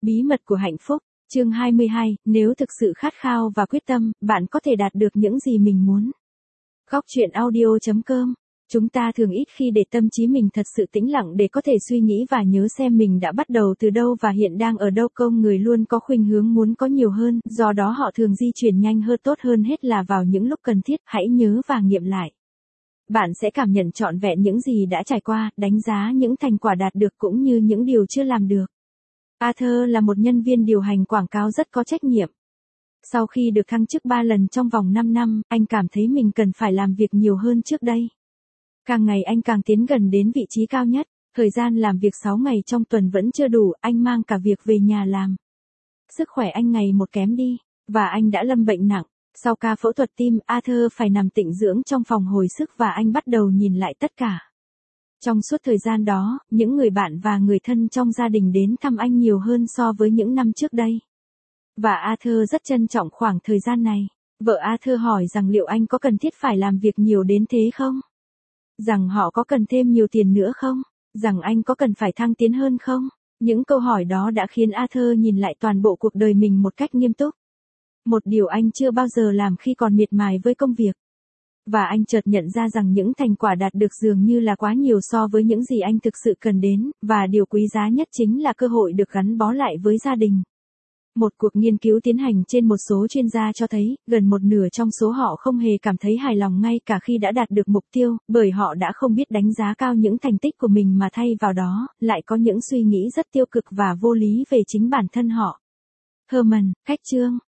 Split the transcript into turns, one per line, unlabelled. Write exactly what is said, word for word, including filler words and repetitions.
Bí mật của hạnh phúc, chương hai mươi hai, nếu thực sự khát khao và quyết tâm, bạn có thể đạt được những gì mình muốn. Góc truyện audio chấm com. Chúng ta thường ít khi để tâm trí mình thật sự tĩnh lặng để có thể suy nghĩ và nhớ xem mình đã bắt đầu từ đâu và hiện đang ở đâu. Con người luôn có khuynh hướng muốn có nhiều hơn, do đó họ thường di chuyển nhanh hơn. Tốt hơn hết là vào những lúc cần thiết, hãy nhớ và nghiệm lại. Bạn sẽ cảm nhận trọn vẹn những gì đã trải qua, đánh giá những thành quả đạt được cũng như những điều chưa làm được. Arthur là một nhân viên điều hành quảng cáo rất có trách nhiệm. Sau khi được thăng chức ba lần trong vòng năm năm, anh cảm thấy mình cần phải làm việc nhiều hơn trước đây. Càng ngày anh càng tiến gần đến vị trí cao nhất, thời gian làm việc sáu ngày trong tuần vẫn chưa đủ, anh mang cả việc về nhà làm. Sức khỏe anh ngày một kém đi, và anh đã lâm bệnh nặng. Sau ca phẫu thuật tim, Arthur phải nằm tĩnh dưỡng trong phòng hồi sức và anh bắt đầu nhìn lại tất cả. Trong suốt thời gian đó, những người bạn và người thân trong gia đình đến thăm anh nhiều hơn so với những năm trước đây. Và Arthur rất trân trọng khoảng thời gian này. Vợ Arthur hỏi rằng liệu anh có cần thiết phải làm việc nhiều đến thế không? Rằng họ có cần thêm nhiều tiền nữa không? Rằng anh có cần phải thăng tiến hơn không? Những câu hỏi đó đã khiến Arthur nhìn lại toàn bộ cuộc đời mình một cách nghiêm túc. Một điều anh chưa bao giờ làm khi còn miệt mài với công việc. Và anh chợt nhận ra rằng những thành quả đạt được dường như là quá nhiều so với những gì anh thực sự cần đến, và điều quý giá nhất chính là cơ hội được gắn bó lại với gia đình. Một cuộc nghiên cứu tiến hành trên một số chuyên gia cho thấy, gần một nửa trong số họ không hề cảm thấy hài lòng ngay cả khi đã đạt được mục tiêu, bởi họ đã không biết đánh giá cao những thành tích của mình mà thay vào đó, lại có những suy nghĩ rất tiêu cực và vô lý về chính bản thân họ. Herman, Khách chương.